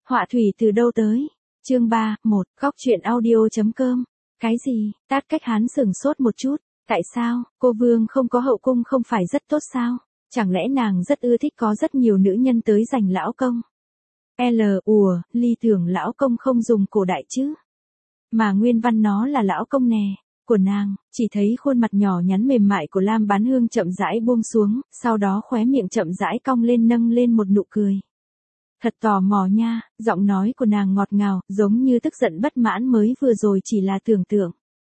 Họa thủy từ đâu tới? Chương 3, 1, góc truyện audio.com. Cái gì? Tát Cách Hán sửng sốt một chút. Tại sao, cô Vương không có hậu cung không phải rất tốt sao? Chẳng lẽ nàng rất ưa thích có rất nhiều nữ nhân tới giành lão công? Ly tưởng lão công không dùng cổ đại chứ? Mà nguyên văn nó là lão công nè, của nàng, chỉ thấy khuôn mặt nhỏ nhắn mềm mại của Lam Bán Hương chậm rãi buông xuống, sau đó khóe miệng chậm rãi cong lên nâng lên một nụ cười. Thật tò mò nha, giọng nói của nàng ngọt ngào, giống như tức giận bất mãn mới vừa rồi chỉ là tưởng tượng.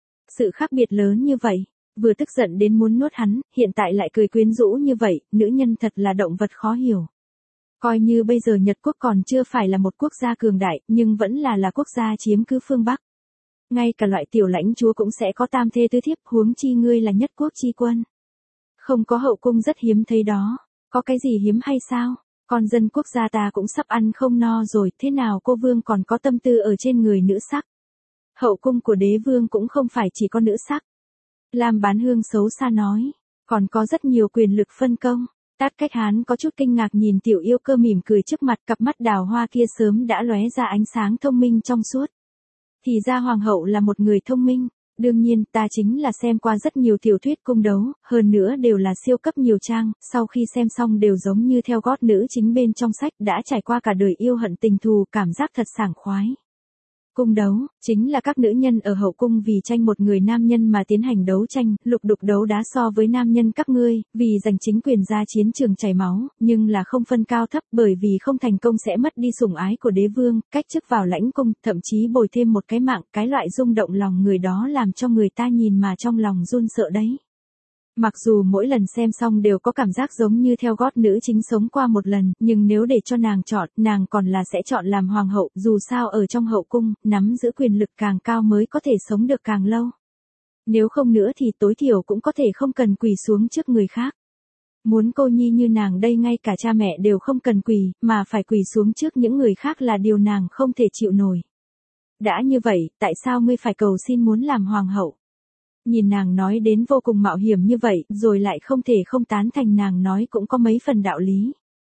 Sự khác biệt lớn như vậy, vừa tức giận đến muốn nuốt hắn, hiện tại lại cười quyến rũ như vậy, nữ nhân thật là động vật khó hiểu. Coi như bây giờ Nhật Quốc còn chưa phải là một quốc gia cường đại, nhưng vẫn là quốc gia chiếm cứ phương Bắc. Ngay cả loại tiểu lãnh chúa cũng sẽ có tam thê tứ thiếp, huống chi ngươi là nhất quốc chi quân. Không có hậu cung rất hiếm thấy đó, có cái gì hiếm hay sao? Con dân quốc gia ta cũng sắp ăn không no rồi, thế nào cô Vương còn có tâm tư ở trên người nữ sắc? Hậu cung của đế vương cũng không phải chỉ có nữ sắc. Lam Bán Hương xấu xa nói, còn có rất nhiều quyền lực phân công. Tát Cách Hán có chút kinh ngạc nhìn tiểu yêu cơ mỉm cười trước mặt, cặp mắt đào hoa kia sớm đã lóe ra ánh sáng thông minh trong suốt. Thì ra hoàng hậu là một người thông minh. Đương nhiên, ta chính là xem qua rất nhiều tiểu thuyết cung đấu, hơn nữa đều là siêu cấp nhiều trang, sau khi xem xong đều giống như theo gót nữ chính bên trong sách, đã trải qua cả đời yêu hận tình thù, cảm giác thật sảng khoái. Cung đấu, chính là các nữ nhân ở hậu cung vì tranh một người nam nhân mà tiến hành đấu tranh, lục đục đấu đá so với nam nhân các ngươi, vì giành chính quyền ra chiến trường chảy máu, nhưng là không phân cao thấp, bởi vì không thành công sẽ mất đi sủng ái của đế vương, cách chức vào lãnh cung, thậm chí bồi thêm một cái mạng, cái loại rung động lòng người đó làm cho người ta nhìn mà trong lòng run sợ đấy. Mặc dù mỗi lần xem xong đều có cảm giác giống như theo gót nữ chính sống qua một lần, nhưng nếu để cho nàng chọn, nàng còn là sẽ chọn làm hoàng hậu, dù sao ở trong hậu cung, nắm giữ quyền lực càng cao mới có thể sống được càng lâu. Nếu không nữa thì tối thiểu cũng có thể không cần quỳ xuống trước người khác. Muốn cô nhi như nàng đây ngay cả cha mẹ đều không cần quỳ, mà phải quỳ xuống trước những người khác là điều nàng không thể chịu nổi. Đã như vậy, tại sao ngươi phải cầu xin muốn làm hoàng hậu? Nhìn nàng nói đến vô cùng mạo hiểm như vậy, rồi lại không thể không tán thành nàng nói cũng có mấy phần đạo lý.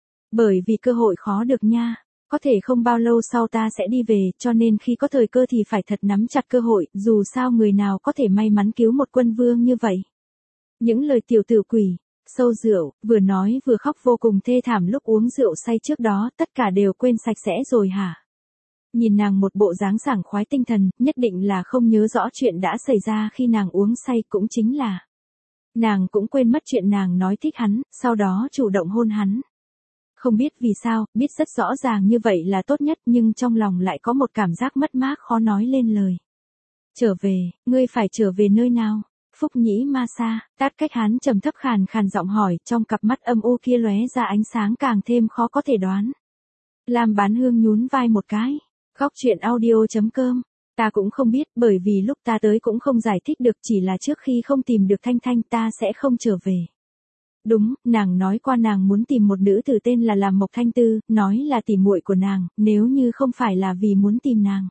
Bởi vì cơ hội khó được nha, có thể không bao lâu sau ta sẽ đi về, cho nên khi có thời cơ thì phải thật nắm chặt cơ hội, dù sao người nào có thể may mắn cứu một quân vương như vậy. Những lời tiểu tử quỷ, sâu rượu, vừa nói vừa khóc vô cùng thê thảm lúc uống rượu say trước đó, tất cả đều quên sạch sẽ rồi hả? Nhìn nàng một bộ dáng sảng khoái tinh thần, nhất định là không nhớ rõ chuyện đã xảy ra khi nàng uống say, cũng chính là nàng cũng quên mất chuyện nàng nói thích hắn, sau đó chủ động hôn hắn. Không biết vì sao, biết rất rõ ràng như vậy là tốt nhất, nhưng trong lòng lại có một cảm giác mất mát khó nói lên lời. Trở về, ngươi phải trở về nơi nào? Phúc Nhĩ Ma Sa, Tát Cách Hán trầm thấp khàn khàn giọng hỏi, trong cặp mắt âm u kia lóe ra ánh sáng càng thêm khó có thể đoán. Lam Bán Hương nhún vai một cái. Góc truyện audio.com. Ta cũng không biết, bởi vì lúc ta tới cũng không giải thích được, chỉ là trước khi không tìm được Thanh Thanh ta sẽ không trở về. Đúng, nàng nói qua nàng muốn tìm một nữ tử tên là Mộc Thanh Tư, nói là tỉ muội của nàng, nếu như không phải là vì muốn tìm nàng.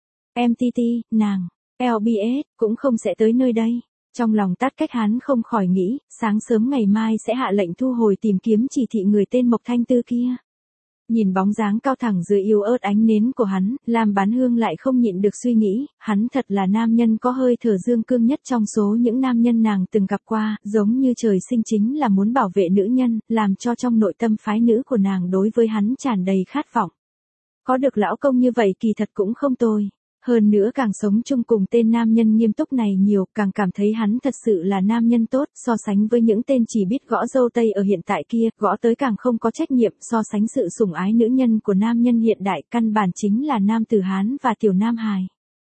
MTT, nàng, LBS, cũng không sẽ tới nơi đây. Trong lòng Tát Cách Hán không khỏi nghĩ, sáng sớm ngày mai sẽ hạ lệnh thu hồi tìm kiếm chỉ thị người tên Mộc Thanh Tư kia. Nhìn bóng dáng cao thẳng dưới yếu ớt ánh nến của hắn, Lam Bán Hương lại không nhịn được suy nghĩ, hắn thật là nam nhân có hơi thở dương cương nhất trong số những nam nhân nàng từng gặp qua, giống như trời sinh chính là muốn bảo vệ nữ nhân, làm cho trong nội tâm phái nữ của nàng đối với hắn tràn đầy khát vọng. Có được lão công như vậy kỳ thật cũng không tồi. Hơn nữa càng sống chung cùng tên nam nhân nghiêm túc này nhiều, càng cảm thấy hắn thật sự là nam nhân tốt, so sánh với những tên chỉ biết gõ dâu tây ở hiện tại kia, gõ tới càng không có trách nhiệm, so sánh sự sủng ái nữ nhân của nam nhân hiện đại, căn bản chính là nam tử Hán và tiểu nam hài.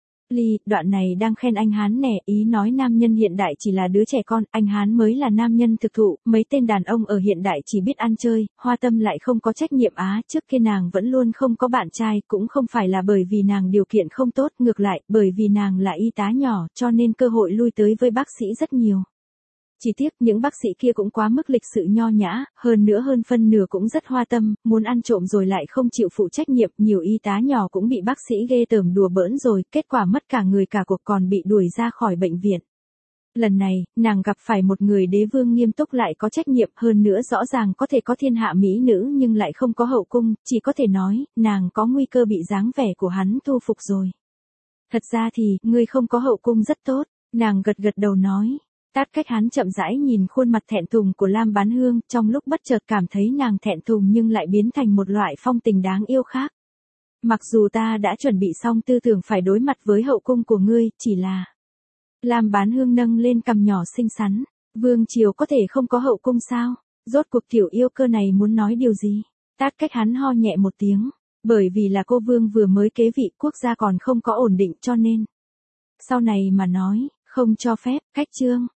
Đoạn này đang khen anh Hán nè, ý nói nam nhân hiện đại chỉ là đứa trẻ con, anh Hán mới là nam nhân thực thụ, mấy tên đàn ông ở hiện đại chỉ biết ăn chơi, hoa tâm lại không có trách nhiệm trước kia nàng vẫn luôn không có bạn trai, cũng không phải là bởi vì nàng điều kiện không tốt, ngược lại, bởi vì nàng là y tá nhỏ, cho nên cơ hội lui tới với bác sĩ rất nhiều. Chỉ tiếc những bác sĩ kia cũng quá mức lịch sự nho nhã, hơn nữa hơn phân nửa cũng rất hoa tâm, muốn ăn trộm rồi lại không chịu phụ trách nhiệm, nhiều y tá nhỏ cũng bị bác sĩ ghê tởm đùa bỡn rồi, kết quả mất cả người cả cuộc còn bị đuổi ra khỏi bệnh viện. Lần này, nàng gặp phải một người đế vương nghiêm túc lại có trách nhiệm, hơn nữa rõ ràng có thể có thiên hạ mỹ nữ nhưng lại không có hậu cung, chỉ có thể nói, nàng có nguy cơ bị dáng vẻ của hắn thu phục rồi. Thật ra thì, ngươi không có hậu cung rất tốt, nàng gật gật đầu nói. Tát Cách Hán chậm rãi nhìn khuôn mặt thẹn thùng của Lam Bán Hương, trong lúc bất chợt cảm thấy nàng thẹn thùng nhưng lại biến thành một loại phong tình đáng yêu khác. Mặc dù ta đã chuẩn bị xong tư tưởng phải đối mặt với hậu cung của ngươi, chỉ là... Lam Bán Hương nâng lên cằm nhỏ xinh xắn. Vương triều có thể không có hậu cung sao? Rốt cuộc tiểu yêu cơ này muốn nói điều gì? Tát Cách Hán ho nhẹ một tiếng. Bởi vì là cô vương vừa mới kế vị, quốc gia còn không có ổn định cho nên. Sau này mà nói, không cho phép, cách chương.